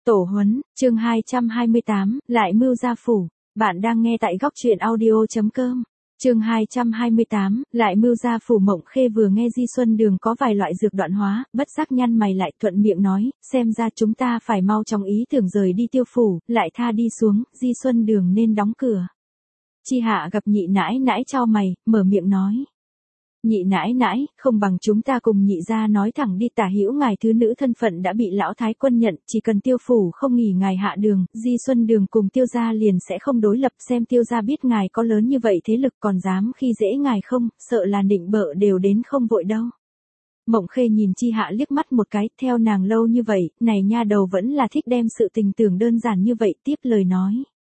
Tổ huấn, chương 228, lại mưu gia phủ. Bạn đang nghe tại góc truyện audio.com. Chương 228, lại mưu gia phủ. Mộng Khê vừa nghe Di Xuân Đường có vài loại dược đoạn hóa, bất giác nhăn mày lại, thuận miệng nói, xem ra chúng ta phải mau chóng ý tưởng rời đi Tiêu phủ, lại tha đi xuống, Di Xuân Đường nên đóng cửa. Chi Hạ gặp nhị nãi nãi chau mày, mở miệng nói. Nhị nãi nãi, không bằng chúng ta cùng nhị gia nói thẳng đi, Tả hữu ngài thứ nữ thân phận đã bị lão thái quân nhận, chỉ cần Tiêu phủ không nghỉ ngài hạ đường, Di Xuân Đường cùng Tiêu gia liền sẽ không đối lập, xem Tiêu gia biết ngài có lớn như vậy thế lực còn dám khi dễ ngài không, sợ là định bợ đều đến không vội đâu. Mộng Khê nhìn Chi Hạ liếc mắt một cái, theo nàng lâu như vậy, này nha đầu vẫn là thích đem sự tình tưởng đơn giản như vậy, tiếp lời nói.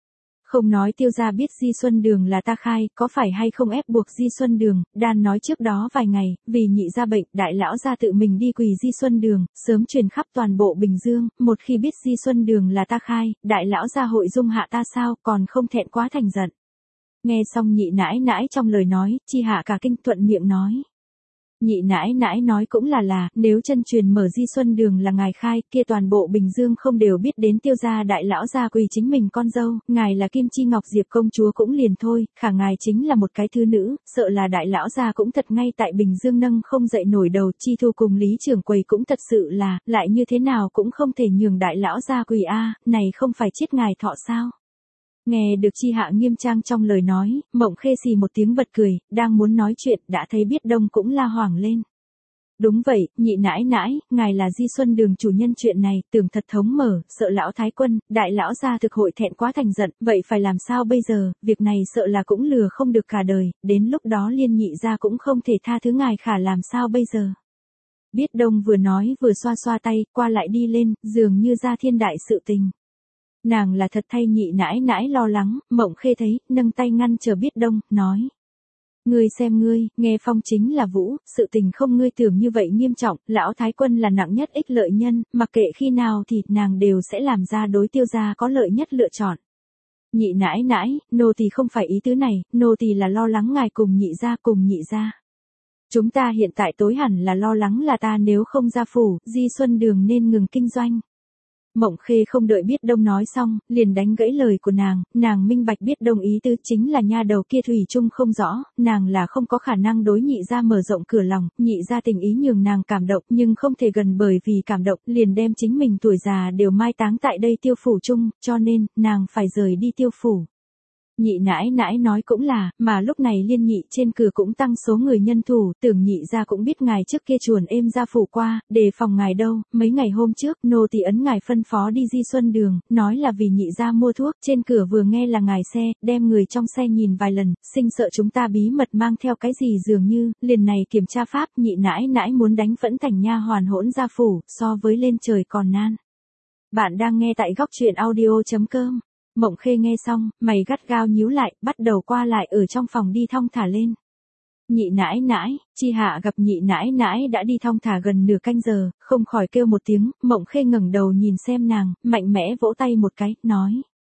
Không nói Tiêu gia biết Di Xuân Đường là ta khai, có phải hay không ép buộc Di Xuân Đường, đan nói trước đó vài ngày, vì nhị gia bệnh, đại lão gia tự mình đi quỳ Di Xuân Đường, sớm truyền khắp toàn bộ Bình Dương, một khi biết Di Xuân Đường là ta khai, đại lão gia hội dung hạ ta sao, còn không thẹn quá thành giận. Nghe xong nhị nãi nãi trong lời nói, Chi Hạ cả kinh, thuận miệng nói. Nhị nãi nãi nói cũng là, nếu chân truyền mở Di Xuân Đường là ngài khai, kia toàn bộ Bình Dương không đều biết đến Tiêu gia đại lão gia quỳ chính mình con dâu, ngài là Kim Chi Ngọc Diệp công chúa cũng liền thôi, khả ngài chính là một cái thứ nữ, sợ là đại lão gia cũng thật ngay tại Bình Dương nâng không dậy nổi đầu. Chi Thu cùng Lý Trưởng Quầy cũng thật sự là, lại như thế nào cũng không thể nhường đại lão gia quỳ a, này không phải chết ngài thọ sao? Nghe được Chi Hạ nghiêm trang trong lời nói, Mộng Khê xì một tiếng bật cười, đang muốn nói chuyện, đã thấy Biết Đông cũng la hoảng lên. Đúng vậy, nhị nãi nãi, ngài là Di Xuân Đường chủ nhân, chuyện này, tưởng thật thống mở, sợ lão thái quân, đại lão gia thực hội thẹn quá thành giận, vậy phải làm sao bây giờ, việc này sợ là cũng lừa không được cả đời, đến lúc đó liên nhị gia cũng không thể tha thứ ngài, khả làm sao bây giờ. Biết Đông vừa nói vừa xoa xoa tay, qua lại đi lên, dường như ra thiên đại sự tình. Nàng là thật thay nhị nãi nãi lo lắng, Mộng Khê thấy, nâng tay ngăn chờ Biết Đông, nói. Ngươi xem ngươi, nghe phong chính là vũ, sự tình không ngươi tưởng như vậy nghiêm trọng, lão thái quân là nặng nhất ích lợi nhân, mặc kệ khi nào thì nàng đều sẽ làm ra đối Tiêu gia có lợi nhất lựa chọn. Nhị nãi nãi, nô tỳ không phải ý tứ này, nô tỳ là lo lắng ngài cùng nhị gia. Chúng ta hiện tại tối hẳn là lo lắng là ta nếu không ra phủ, Di Xuân Đường nên ngừng kinh doanh. Mộng Khê không đợi Biết Đông nói xong, liền đánh gãy lời của nàng minh bạch Biết Đông ý tứ chính là nha đầu kia thủy chung không rõ, nàng là không có khả năng đối nhị gia mở rộng cửa lòng, nhị gia tình ý nhường nàng cảm động nhưng không thể gần bởi vì cảm động liền đem chính mình tuổi già đều mai táng tại đây Tiêu phủ chung, cho nên, nàng phải rời đi Tiêu phủ. Nhị nãi nãi nói cũng là, mà lúc này liên nhị trên cửa cũng tăng số người nhân thủ, tưởng nhị gia cũng biết ngài trước kia chuồn êm ra phủ qua, đề phòng ngài đâu, mấy ngày hôm trước, nô tỳ ấn ngài phân phó đi Di Xuân Đường, nói là vì nhị gia mua thuốc, trên cửa vừa nghe là ngài xe, đem người trong xe nhìn vài lần, sinh sợ chúng ta bí mật mang theo cái gì dường như, liền này kiểm tra pháp, nhị nãi nãi muốn đánh vẫn thành nha hoàn hỗn ra phủ, so với lên trời còn nan. Bạn đang nghe tại góc truyện audio.com. Mộng Khê nghe xong, mày gắt gao nhíu lại, bắt đầu qua lại ở trong phòng đi thong thả lên. Nhị nãi nãi, Chi Hạ gặp nhị nãi nãi đã đi thong thả gần nửa canh giờ, không khỏi kêu một tiếng, Mộng Khê ngẩng đầu nhìn xem nàng, mạnh mẽ vỗ tay một cái, nói.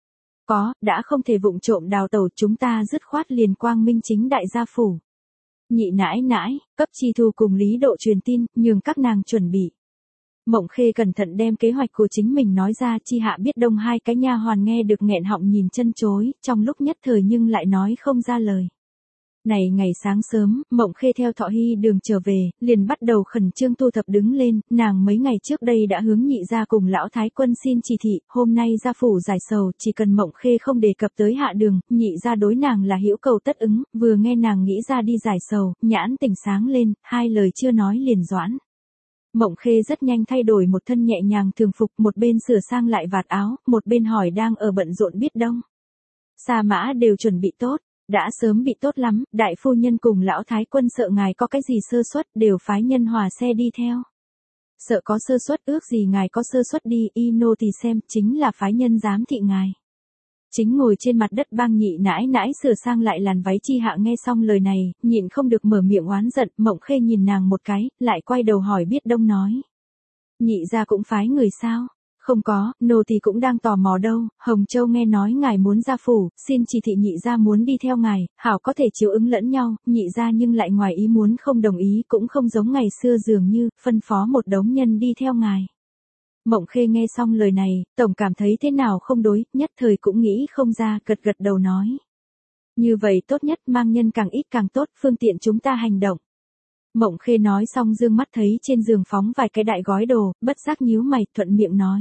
Đã không thể vụng trộm đào tẩu, chúng ta dứt khoát liền quang minh chính đại gia phủ. Nhị nãi nãi, cấp Chi Thu cùng Lý Độ truyền tin, nhường các nàng chuẩn bị. Mộng Khê cẩn thận đem kế hoạch của chính mình nói ra, Chi Hạ Biết Đông hai cái nha hoàn nghe được nghẹn họng nhìn chân chối, trong lúc nhất thời nhưng lại nói không ra lời. Này ngày sáng sớm, Mộng Khê theo Thọ Hy Đường trở về, liền bắt đầu khẩn trương thu thập đứng lên, nàng mấy ngày trước đây đã hướng nhị gia cùng lão thái quân xin chỉ thị, hôm nay gia phủ giải sầu, chỉ cần Mộng Khê không đề cập tới hạ đường, nhị gia đối nàng là hữu cầu tất ứng, vừa nghe nàng nghĩ ra đi giải sầu, nhãn tỉnh sáng lên, hai lời chưa nói liền doãn. Mộng Khê rất nhanh thay đổi một thân nhẹ nhàng thường phục, một bên sửa sang lại vạt áo, một bên hỏi đang ở bận rộn Biết Đông. Sa mã đều chuẩn bị tốt, đã sớm bị tốt lắm, đại phu nhân cùng lão thái quân sợ ngài có cái gì sơ suất, đều phái nhân hòa xe đi theo. Sợ có sơ suất, ước gì ngài có sơ suất đi, y nô thì xem, chính là phái nhân giám thị ngài. Chính ngồi trên mặt đất băng nhị nãi nãi sửa sang lại làn váy. Chi Hạ nghe xong lời này, nhịn không được mở miệng oán giận, Mộng Khê nhìn nàng một cái, lại quay đầu hỏi Biết Đông nói. Nhị gia cũng phái người sao? Không có, nô tỳ cũng đang tò mò đâu, Hồng Châu nghe nói ngài muốn ra phủ, xin chỉ thị nhị gia muốn đi theo ngài, hảo có thể chiếu ứng lẫn nhau, nhị gia nhưng lại ngoài ý muốn không đồng ý, cũng không giống ngày xưa dường như, phân phó một đống nhân đi theo ngài. Mộng Khê nghe xong lời này, tổng cảm thấy thế nào không đối, nhất thời cũng nghĩ không ra, gật gật đầu nói. Như vậy tốt nhất, mang nhân càng ít càng tốt, phương tiện chúng ta hành động. Mộng Khê nói xong dương mắt thấy trên giường phóng vài cái đại gói đồ, bất giác nhíu mày, thuận miệng nói.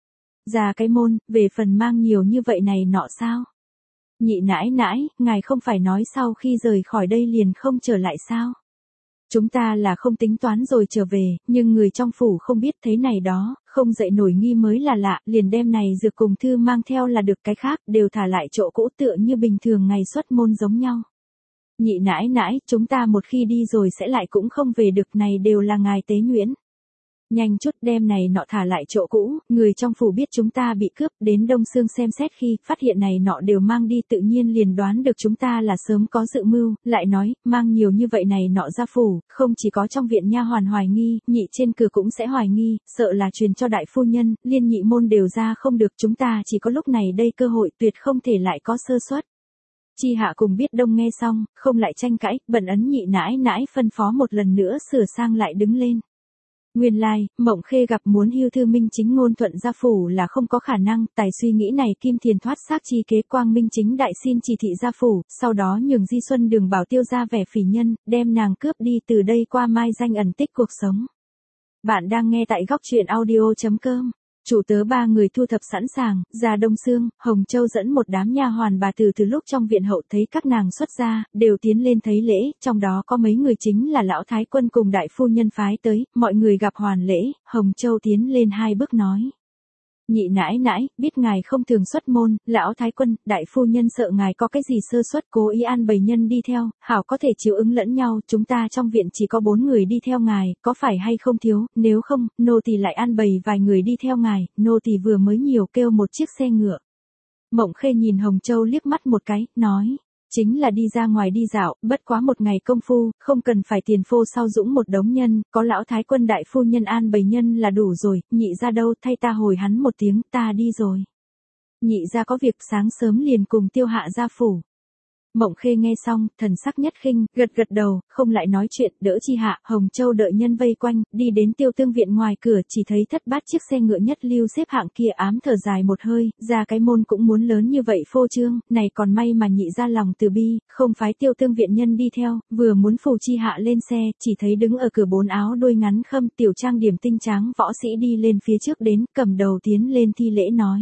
Ra cái môn, về phần mang nhiều như vậy này nọ sao? Nhị nãi nãi, ngài không phải nói sau khi rời khỏi đây liền không trở lại sao? Chúng ta là không tính toán rồi trở về, nhưng người trong phủ không biết thế này đó, không dậy nổi nghi mới là lạ, liền đem này dược cùng thư mang theo là được, cái khác đều thả lại chỗ cũ tựa như bình thường ngày xuất môn giống nhau. Nhị nãi nãi, chúng ta một khi đi rồi sẽ lại cũng không về được, này đều là ngài tế nhuyễn. Nhanh chút đem này nọ thả lại chỗ cũ, người trong phủ biết chúng ta bị cướp, đến Đông Sương xem xét khi phát hiện này nọ đều mang đi, tự nhiên liền đoán được chúng ta là sớm có dự mưu, lại nói, mang nhiều như vậy này nọ ra phủ, không chỉ có trong viện nha hoàn hoài nghi, nhị trên cửa cũng sẽ hoài nghi, sợ là truyền cho đại phu nhân, liên nhị môn đều ra không được, chúng ta chỉ có lúc này đây cơ hội, tuyệt không thể lại có sơ suất. Chi Hạ cùng Biết Đông nghe xong, không lại tranh cãi, bận ấn nhị nãi nãi phân phó một lần nữa sửa sang lại đứng lên. Nguyên lai, Mộng Khê gặp muốn hưu Thư Minh Chính ngôn thuận gia phủ là không có khả năng, tài suy nghĩ này Kim Thiền thoát xác chi kế Quang Minh Chính đại xin chỉ thị gia phủ, sau đó nhường Di Xuân Đường bảo tiêu ra vẻ phỉ nhân, đem nàng cướp đi, từ đây qua mai danh ẩn tích cuộc sống. Bạn đang nghe tại góc truyện audio.com. Chủ tớ ba người thu thập sẵn sàng, ra Đông Sương, Hồng Châu dẫn một đám nha hoàn bà từ lúc trong viện hậu thấy các nàng xuất ra, đều tiến lên thấy lễ, trong đó có mấy người chính là lão thái quân cùng đại phu nhân phái tới, mọi người gặp hoàn lễ, Hồng Châu tiến lên hai bước nói. Nhị nãi nãi, biết ngài không thường xuất môn, lão thái quân, đại phu nhân sợ ngài có cái gì sơ suất, cố ý an bày nhân đi theo, hảo có thể chiếu ứng lẫn nhau, chúng ta trong viện chỉ có 4 người đi theo ngài, có phải hay không thiếu, nếu không, nô tỳ lại an bày vài người đi theo ngài, nô tỳ vừa mới nhiều kêu một chiếc xe ngựa. Mộng Khê nhìn Hồng Châu liếc mắt một cái, nói. Chính là đi ra ngoài đi dạo, bất quá một ngày công phu, không cần phải tiền phô sau dũng một đống nhân, có lão thái quân đại phu nhân an bày nhân là đủ rồi, nhị ra đâu, thay ta hồi hắn một tiếng, ta đi rồi. Nhị ra có việc, sáng sớm liền cùng Tiêu Hạ ra phủ. Mộng Khê nghe xong, thần sắc nhất khinh, gật gật đầu, không lại nói chuyện, đỡ Chi Hạ, Hồng Châu đợi nhân vây quanh, đi đến Tiêu Tương viện ngoài cửa, chỉ thấy thất bát chiếc xe ngựa nhất lưu xếp hạng kia, ám thở dài một hơi, ra cái môn cũng muốn lớn như vậy phô trương, này còn may mà nhị ra lòng từ bi, không phái Tiêu Tương viện nhân đi theo, vừa muốn phù Chi Hạ lên xe, chỉ thấy đứng ở cửa 4 áo đôi ngắn khâm tiểu trang điểm tinh tráng võ sĩ đi lên phía trước đến, cầm đầu tiến lên thi lễ nói.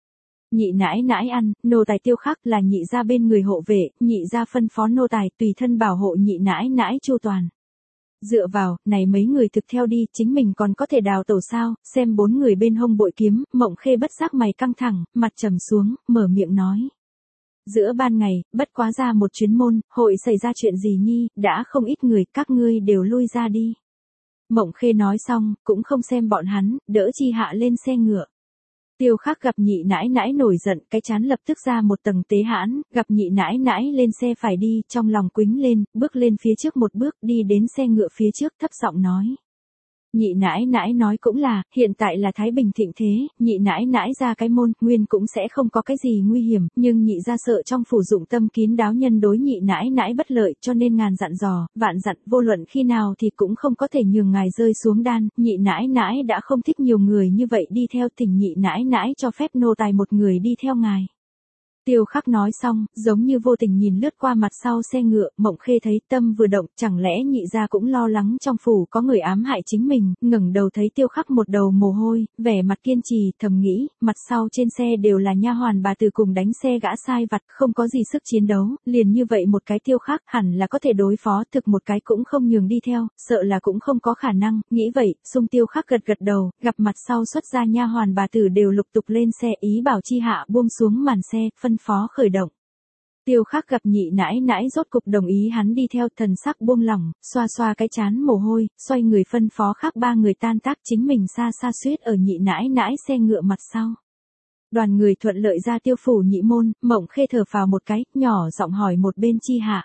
Nhị nãi nãi ăn, nô tài Tiêu Khắc là nhị gia bên người hộ vệ, nhị gia phân phó nô tài tùy thân bảo hộ nhị nãi nãi chu toàn. Dựa vào, này mấy người thực theo đi, chính mình còn có thể đào tẩu sao, xem 4 người bên hông bội kiếm, Mộng Khê bất giác mày căng thẳng, mặt trầm xuống, mở miệng nói. Giữa ban ngày, bất quá ra một chuyến môn, hội xảy ra chuyện gì nhi, đã không ít người, các ngươi đều lui ra đi. Mộng Khê nói xong, cũng không xem bọn hắn, đỡ Chi Hạ lên xe ngựa. Tiêu Khắc gặp nhị nãi nãi nổi giận, cái chán lập tức ra một tầng tế hãn, gặp nhị nãi nãi lên xe phải đi, trong lòng quính lên, bước lên phía trước một bước, đi đến xe ngựa phía trước, thấp giọng nói. Nhị nãi nãi nói cũng là, hiện tại là Thái Bình thịnh thế, nhị nãi nãi ra cái môn, nguyên cũng sẽ không có cái gì nguy hiểm, nhưng nhị ra sợ trong phủ dụng tâm kín đáo nhân đối nhị nãi nãi bất lợi, cho nên ngàn dặn dò, vạn dặn, vô luận khi nào thì cũng không có thể nhường ngài rơi xuống đan, nhị nãi nãi đã không thích nhiều người như vậy đi theo, thỉnh nhị nãi nãi cho phép nô tài một người đi theo ngài. Tiêu Khắc nói xong, giống như vô tình nhìn lướt qua mặt sau xe ngựa, Mộng Khê thấy tâm vừa động, chẳng lẽ nhị gia cũng lo lắng trong phủ có người ám hại chính mình, ngẩng đầu thấy Tiêu Khắc một đầu mồ hôi, vẻ mặt kiên trì, thầm nghĩ, mặt sau trên xe đều là nha hoàn bà từ cùng đánh xe gã sai vặt, không có gì sức chiến đấu, liền như vậy một cái Tiêu Khắc hẳn là có thể đối phó, thực một cái cũng không nhường đi theo, sợ là cũng không có khả năng, nghĩ vậy, xung Tiêu Khắc gật gật đầu, gặp mặt sau xuất ra nha hoàn bà tử đều lục tục lên xe, ý bảo Chi Hạ buông xuống màn xe, phân phó khởi động. Tiêu Khắc gặp nhị nãi nãi rốt cục đồng ý hắn đi theo, thần sắc buông lỏng, xoa xoa cái chán mồ hôi, xoay người phân phó khác 3 người tan tác, chính mình xa xa suýt ở nhị nãi nãi xe ngựa mặt sau. Đoàn người thuận lợi ra Tiêu phủ nhị môn, Mộng Khê thở phào một cái, nhỏ giọng hỏi một bên Chi Hạ.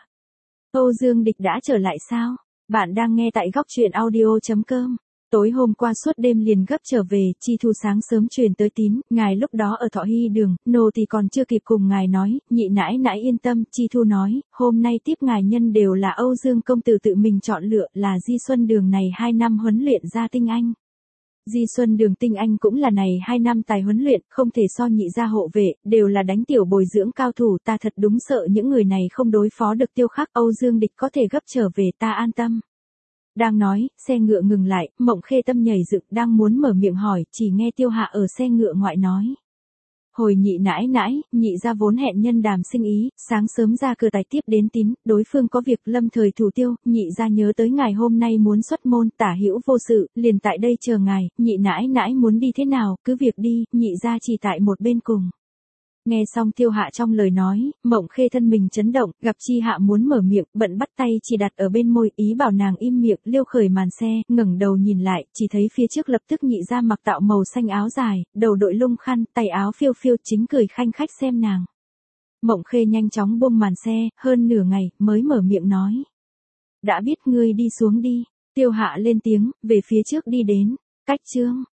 Âu Dương Địch đã trở lại sao? Bạn đang nghe tại góc truyện audio.com. Tối hôm qua suốt đêm liền gấp trở về, Chi Thu sáng sớm truyền tới tín, ngài lúc đó ở Thọ Hy đường, nô thì còn chưa kịp cùng ngài nói, nhị nãi nãi yên tâm, Chi Thu nói, hôm nay tiếp ngài nhân đều là Âu Dương công tử tự mình chọn lựa, là Di Xuân đường này 2 năm huấn luyện ra tinh anh. Di Xuân Đường tinh anh cũng là này 2 năm tài huấn luyện, không thể so nhị gia hộ vệ, đều là đánh tiểu bồi dưỡng cao thủ, ta thật đúng sợ những người này không đối phó được Tiêu Khắc, Âu Dương Địch có thể gấp trở về, ta an tâm. Đang nói, xe ngựa ngừng lại, Mộng Khê tâm nhảy dựng, đang muốn mở miệng hỏi, chỉ nghe Tiêu Hạ ở xe ngựa ngoại nói. Hồi nhị nãi nãi, nhị gia vốn hẹn nhân đàm sinh ý, sáng sớm ra cửa tài tiếp đến tín, đối phương có việc lâm thời thủ tiêu, nhị gia nhớ tới ngài hôm nay muốn xuất môn, tả hữu vô sự, liền tại đây chờ ngài, nhị nãi nãi muốn đi thế nào, cứ việc đi, nhị gia chỉ tại một bên cùng. Nghe xong Tiêu Hạ trong lời nói, Mộng Khê thân mình chấn động, gặp Chi Hạ muốn mở miệng, bận bắt tay chỉ đặt ở bên môi, ý bảo nàng im miệng, liêu khởi màn xe, ngẩng đầu nhìn lại, chỉ thấy phía trước lập tức nhị gia mặc tạo màu xanh áo dài, đầu đội lung khăn, tay áo phiêu phiêu, chính cười khanh khách xem nàng. Mộng Khê nhanh chóng buông màn xe, hơn nửa ngày, mới mở miệng nói. Đã biết ngươi đi xuống đi, Tiêu Hạ lên tiếng, về phía trước đi đến, cách chương.